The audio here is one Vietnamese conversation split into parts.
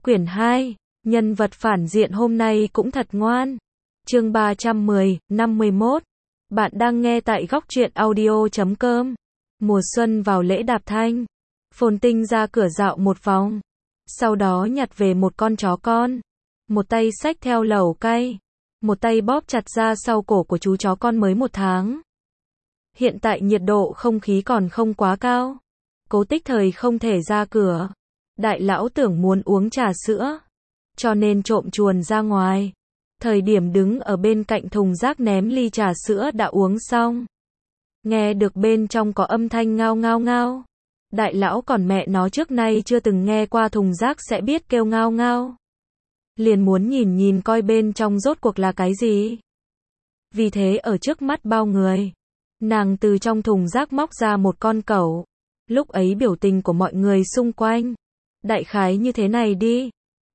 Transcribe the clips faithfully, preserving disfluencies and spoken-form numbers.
Quyển hai, nhân vật phản diện hôm nay cũng thật ngoan. Chương ba trăm mười, năm mươi mốt. Bạn đang nghe tại góc truyện audio chấm com. Mùa xuân vào lễ đạp thanh. Phồn Tinh ra cửa dạo một vòng. Sau đó nhặt về một con chó con. Một tay xách theo lẩu cay. Một tay bóp chặt ra sau cổ của chú chó con mới một tháng. Hiện tại nhiệt độ không khí còn không quá cao. Cố Tích Thời không thể ra cửa. Đại lão tưởng muốn uống trà sữa, cho nên trộm chuồn ra ngoài. Thời điểm đứng ở bên cạnh thùng rác ném ly trà sữa đã uống xong. Nghe được bên trong có âm thanh ngao ngao ngao. Đại lão còn mẹ nó trước nay chưa từng nghe qua thùng rác sẽ biết kêu ngao ngao. Liền muốn nhìn nhìn coi bên trong rốt cuộc là cái gì. Vì thế ở trước mắt bao người, nàng từ trong thùng rác móc ra một con cẩu. Lúc ấy biểu tình của mọi người xung quanh đại khái như thế này đi.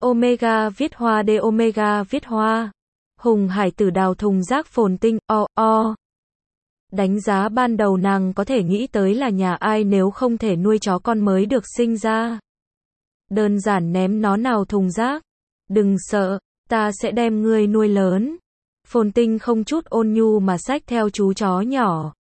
Omega viết hoa D Omega viết hoa. Hùng hải tử đào thùng rác Phồn Tinh, o, o. Đánh giá ban đầu nàng có thể nghĩ tới là nhà ai nếu không thể nuôi chó con mới được sinh ra. Đơn giản ném nó nào thùng rác. Đừng sợ, ta sẽ đem ngươi nuôi lớn. Phồn Tinh không chút ôn nhu mà xách theo chú chó nhỏ.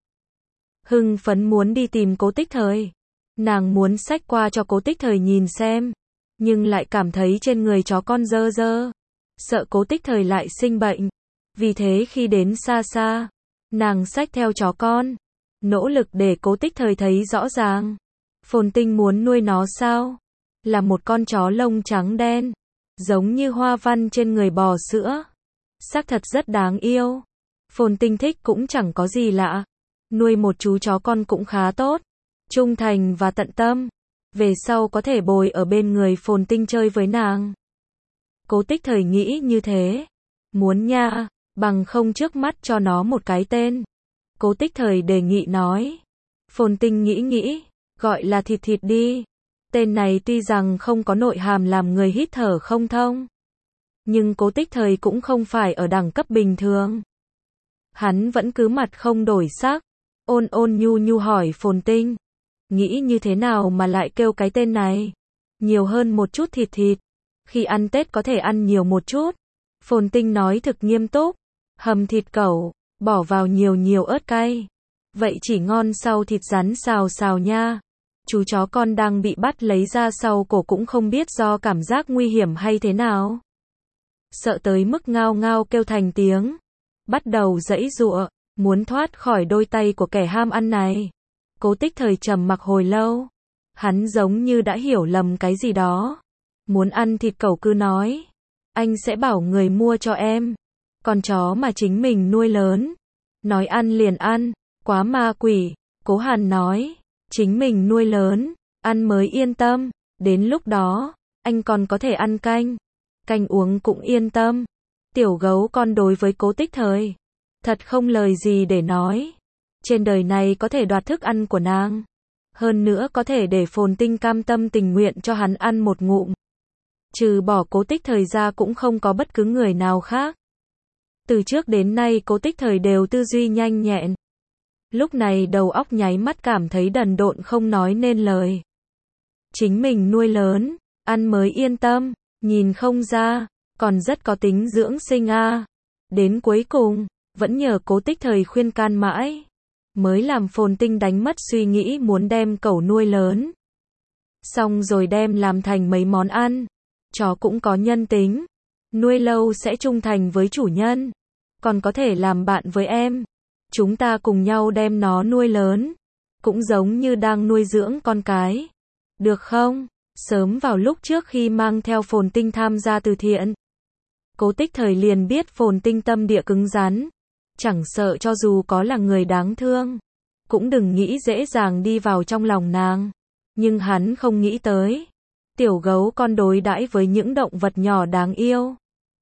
Hưng phấn muốn đi tìm Cố Tích Thời. Nàng muốn xách qua cho Cố Tích Thời nhìn xem, nhưng lại cảm thấy trên người chó con dơ dơ, sợ Cố Tích Thời lại sinh bệnh. Vì thế khi đến xa xa, nàng xách theo chó con, nỗ lực để Cố Tích Thời thấy rõ ràng. Phồn Tinh muốn nuôi nó sao? Là một con chó lông trắng đen, giống như hoa văn trên người bò sữa. Xác thật rất đáng yêu. Phồn Tinh thích cũng chẳng có gì lạ. Nuôi một chú chó con cũng khá tốt. Trung thành và tận tâm. Về sau có thể bồi ở bên người Phồn Tinh chơi với nàng. Cố Tích Thời nghĩ như thế. Muốn nha, bằng không trước mắt cho nó một cái tên. Cố Tích Thời đề nghị nói. Phồn Tinh nghĩ nghĩ, gọi là Thịt Thịt đi. Tên này tuy rằng không có nội hàm làm người hít thở không thông, nhưng Cố Tích Thời cũng không phải ở đẳng cấp bình thường. Hắn vẫn cứ mặt không đổi sắc, ôn ôn nhu nhu hỏi Phồn Tinh. Nghĩ như thế nào mà lại kêu cái tên này? Nhiều hơn một chút thịt thịt. Khi ăn Tết có thể ăn nhiều một chút. Phồn Tinh nói thực nghiêm túc. Hầm thịt cẩu, bỏ vào nhiều nhiều ớt cay. Vậy chỉ ngon sau thịt rắn xào xào nha. Chú chó con đang bị bắt lấy ra sau cổ cũng không biết do cảm giác nguy hiểm hay thế nào. Sợ tới mức ngao ngao kêu thành tiếng. Bắt đầu giãy giụa, muốn thoát khỏi đôi tay của kẻ ham ăn này. Cố Tích Thời trầm mặc hồi lâu. Hắn giống như đã hiểu lầm cái gì đó. Muốn ăn thịt cẩu cứ nói. Anh sẽ bảo người mua cho em. Con chó mà chính mình nuôi lớn. Nói ăn liền ăn. Quá ma quỷ. Cố Hàn nói. Chính mình nuôi lớn. Ăn mới yên tâm. Đến lúc đó, anh còn có thể ăn canh. Canh uống cũng yên tâm. Tiểu gấu con đối với Cố Tích Thời. Thật không lời gì để nói. Trên đời này có thể đoạt thức ăn của nàng. Hơn nữa có thể để Phồn Tinh cam tâm tình nguyện cho hắn ăn một ngụm. Trừ bỏ Cố Tích Thời ra cũng không có bất cứ người nào khác. Từ trước đến nay Cố Tích Thời đều tư duy nhanh nhẹn. Lúc này đầu óc nháy mắt cảm thấy đần độn không nói nên lời. Chính mình nuôi lớn, ăn mới yên tâm, nhìn không ra, còn rất có tính dưỡng sinh a. À. Đến cuối cùng, vẫn nhờ Cố Tích Thời khuyên can mãi, mới làm Phồn Tinh đánh mất suy nghĩ muốn đem cẩu nuôi lớn. Xong rồi đem làm thành mấy món ăn. Chó cũng có nhân tính. Nuôi lâu sẽ trung thành với chủ nhân. Còn có thể làm bạn với em. Chúng ta cùng nhau đem nó nuôi lớn. Cũng giống như đang nuôi dưỡng con cái. Được không? Sớm vào lúc trước khi mang theo Phồn Tinh tham gia từ thiện, Cố Tích Thời liền biết Phồn Tinh tâm địa cứng rắn. Chẳng sợ cho dù có là người đáng thương, cũng đừng nghĩ dễ dàng đi vào trong lòng nàng. Nhưng hắn không nghĩ tới, tiểu gấu con đối đãi với những động vật nhỏ đáng yêu,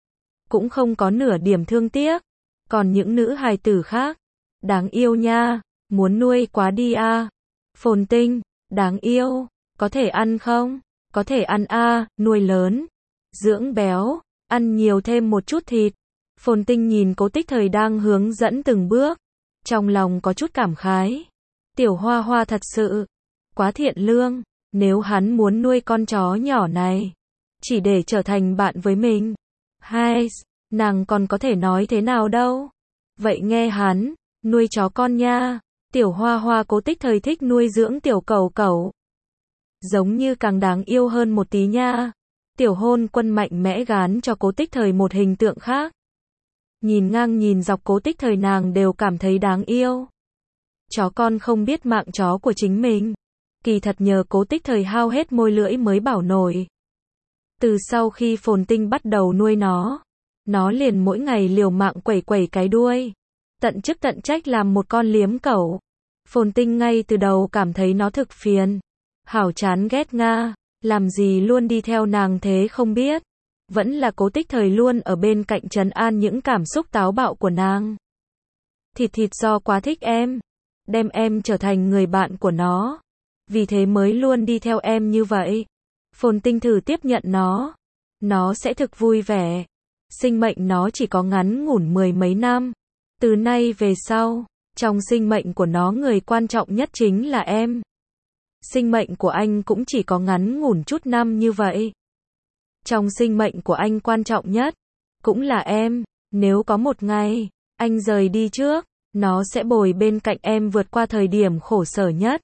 cũng không có nửa điểm thương tiếc. Còn những nữ hài tử khác, đáng yêu nha, muốn nuôi quá đi a. À. Phồn Tinh, đáng yêu, có thể ăn không? Có thể ăn a, à, nuôi lớn, dưỡng béo, ăn nhiều thêm một chút thịt. Phồn Tinh nhìn Cố Tích Thời đang hướng dẫn từng bước, trong lòng có chút cảm khái. Tiểu Hoa Hoa thật sự quá thiện lương, nếu hắn muốn nuôi con chó nhỏ này, chỉ để trở thành bạn với mình. Hai, nàng còn có thể nói thế nào đâu. Vậy nghe hắn, nuôi chó con nha. Tiểu Hoa Hoa Cố Tích Thời thích nuôi dưỡng tiểu cẩu cẩu. Giống như càng đáng yêu hơn một tí nha. Tiểu Hôn Quân mạnh mẽ gán cho Cố Tích Thời một hình tượng khác. Nhìn ngang nhìn dọc Cố Tích Thời nàng đều cảm thấy đáng yêu. Chó con không biết mạng chó của chính mình. Kỳ thật nhờ Cố Tích Thời hao hết môi lưỡi mới bảo nổi. Từ sau khi Phồn Tinh bắt đầu nuôi nó, nó liền mỗi ngày liều mạng quẩy quẩy cái đuôi. Tận chức tận trách làm một con liếm cẩu. Phồn Tinh ngay từ đầu cảm thấy nó thực phiền. Hảo chán ghét nga, làm gì luôn đi theo nàng thế không biết. Vẫn là Cố Tích Thời luôn ở bên cạnh trấn an những cảm xúc táo bạo của nàng. Thịt thịt do quá thích em, đem em trở thành người bạn của nó. Vì thế mới luôn đi theo em như vậy. Phồn Tinh thử tiếp nhận nó. Nó sẽ thực vui vẻ. Sinh mệnh nó chỉ có ngắn ngủn mười mấy năm. Từ nay về sau, trong sinh mệnh của nó người quan trọng nhất chính là em. Sinh mệnh của anh cũng chỉ có ngắn ngủn chút năm như vậy. Trong sinh mệnh của anh quan trọng nhất, cũng là em. Nếu có một ngày, anh rời đi trước, nó sẽ bồi bên cạnh em vượt qua thời điểm khổ sở nhất.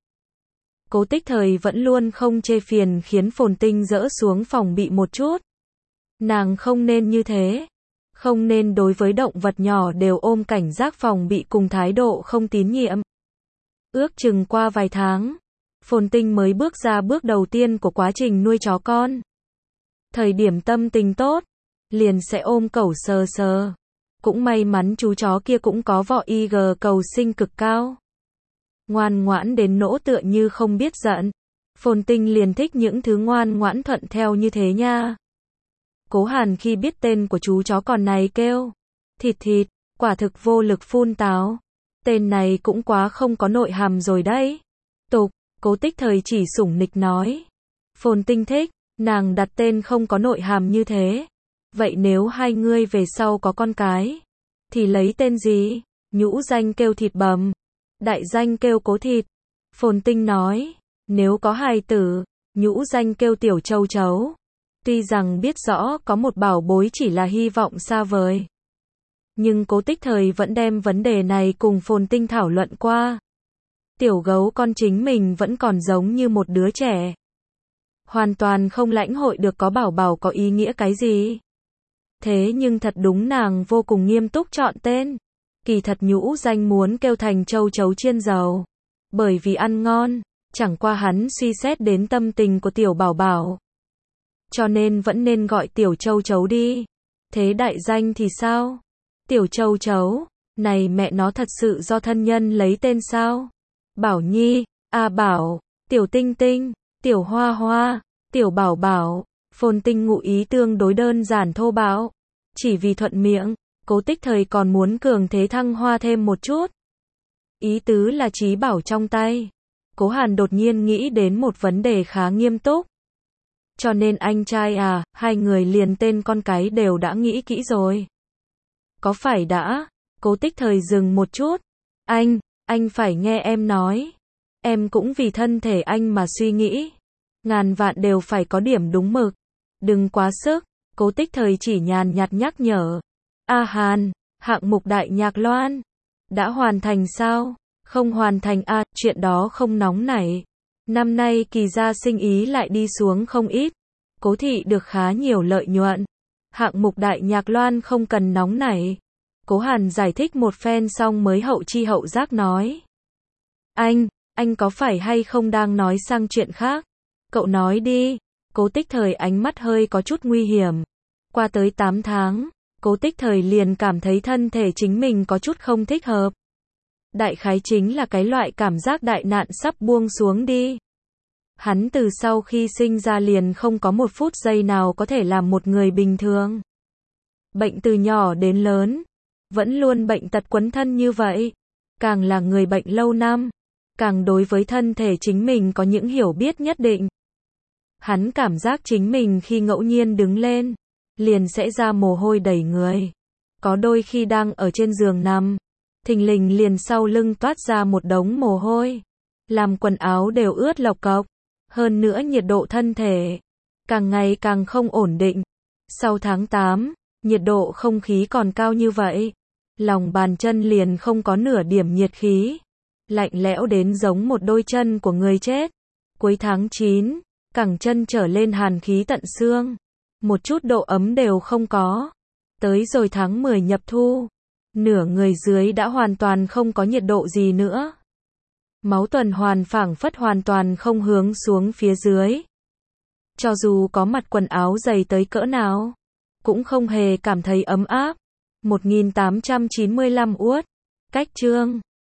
Cố Tích Thời vẫn luôn không chê phiền khiến Phồn Tinh dỡ xuống phòng bị một chút. Nàng không nên như thế. Không nên đối với động vật nhỏ đều ôm cảnh giác phòng bị cùng thái độ không tín nhiệm. Ước chừng qua vài tháng, Phồn Tinh mới bước ra bước đầu tiên của quá trình nuôi chó con. Thời điểm tâm tình tốt, liền sẽ ôm cẩu sờ sờ. Cũng may mắn chú chó kia cũng có vỏ i giê cầu sinh cực cao. Ngoan ngoãn đến nỗi tựa như không biết giận. Phồn Tinh liền thích những thứ ngoan ngoãn thuận theo như thế nha. Cố Hàn khi biết tên của chú chó con này kêu Thịt Thịt, quả thực vô lực phun táo. Tên này cũng quá không có nội hàm rồi đấy. Tục, Cố Tích Thời chỉ sủng nịch nói. Phồn Tinh thích, nàng đặt tên không có nội hàm như thế. Vậy nếu hai ngươi về sau có con cái, thì lấy tên gì? Nhũ danh kêu Thịt Bầm, đại danh kêu Cố Thịt. Phồn Tinh nói, nếu có hài tử, nhũ danh kêu Tiểu Châu Chấu. Tuy rằng biết rõ có một bảo bối chỉ là hy vọng xa vời, nhưng Cố Tích Thời vẫn đem vấn đề này cùng Phồn Tinh thảo luận qua. Tiểu gấu con chính mình vẫn còn giống như một đứa trẻ. Hoàn toàn không lãnh hội được có bảo bảo có ý nghĩa cái gì. Thế nhưng thật đúng nàng vô cùng nghiêm túc chọn tên. Kỳ thật nhũ danh muốn kêu thành Châu Chấu chiên dầu. Bởi vì ăn ngon, chẳng qua hắn suy xét đến tâm tình của tiểu bảo bảo. Cho nên vẫn nên gọi Tiểu Châu Chấu đi. Thế đại danh thì sao? Tiểu Châu Chấu, này mẹ nó thật sự do thân nhân lấy tên sao? Bảo Nhi, A Bảo, Tiểu Tinh Tinh, Tiểu Hoa Hoa, Tiểu Bảo Bảo. Phồn Tinh ngụ ý tương đối đơn giản thô bạo. Chỉ vì thuận miệng, Cố Tích Thời còn muốn cường thế thăng hoa thêm một chút. Ý tứ là trí bảo trong tay. Cố Hàn đột nhiên nghĩ đến một vấn đề khá nghiêm túc. Cho nên anh trai à, hai người liền tên con cái đều đã nghĩ kỹ rồi. Có phải đã? Cố Tích Thời dừng một chút. Anh, anh phải nghe em nói. Em cũng vì thân thể anh mà suy nghĩ. Ngàn vạn đều phải có điểm đúng mực. Đừng quá sức. Cố Tích Thời chỉ nhàn nhạt nhắc nhở. A Hàn, hạng mục Đại Nhạc Loan. Đã hoàn thành sao? Không hoàn thành à, chuyện đó không nóng nảy. Năm nay kỳ gia sinh ý lại đi xuống không ít. Cố thị được khá nhiều lợi nhuận. Hạng mục Đại Nhạc Loan không cần nóng nảy. Cố Hàn giải thích một phen xong mới hậu chi hậu giác nói. Anh, anh có phải hay không đang nói sang chuyện khác? Cậu nói đi. Cố Tích Thời ánh mắt hơi có chút nguy hiểm. Qua tới tám tháng, Cố Tích Thời liền cảm thấy thân thể chính mình có chút không thích hợp. Đại khái chính là cái loại cảm giác đại nạn sắp buông xuống đi. Hắn từ sau khi sinh ra liền không có một phút giây nào có thể làm một người bình thường. Bệnh từ nhỏ đến lớn, vẫn luôn bệnh tật quấn thân như vậy. Càng là người bệnh lâu năm, càng đối với thân thể chính mình có những hiểu biết nhất định. Hắn cảm giác chính mình khi ngẫu nhiên đứng lên, liền sẽ ra mồ hôi đầy người. Có đôi khi đang ở trên giường nằm, thình lình liền sau lưng toát ra một đống mồ hôi. Làm quần áo đều ướt lộc cộc. Hơn nữa nhiệt độ thân thể càng ngày càng không ổn định. Sau tháng tám, nhiệt độ không khí còn cao như vậy, lòng bàn chân liền không có nửa điểm nhiệt khí, lạnh lẽo đến giống một đôi chân của người chết. Cuối tháng chín, cẳng chân trở lên hàn khí tận xương, một chút độ ấm đều không có. Tới rồi tháng mười nhập thu, nửa người dưới đã hoàn toàn không có nhiệt độ gì nữa. Máu tuần hoàn phảng phất hoàn toàn không hướng xuống phía dưới. Cho dù có mặc quần áo dày tới cỡ nào, cũng không hề cảm thấy ấm áp. một nghìn tám trăm chín mươi lăm uất, cách chương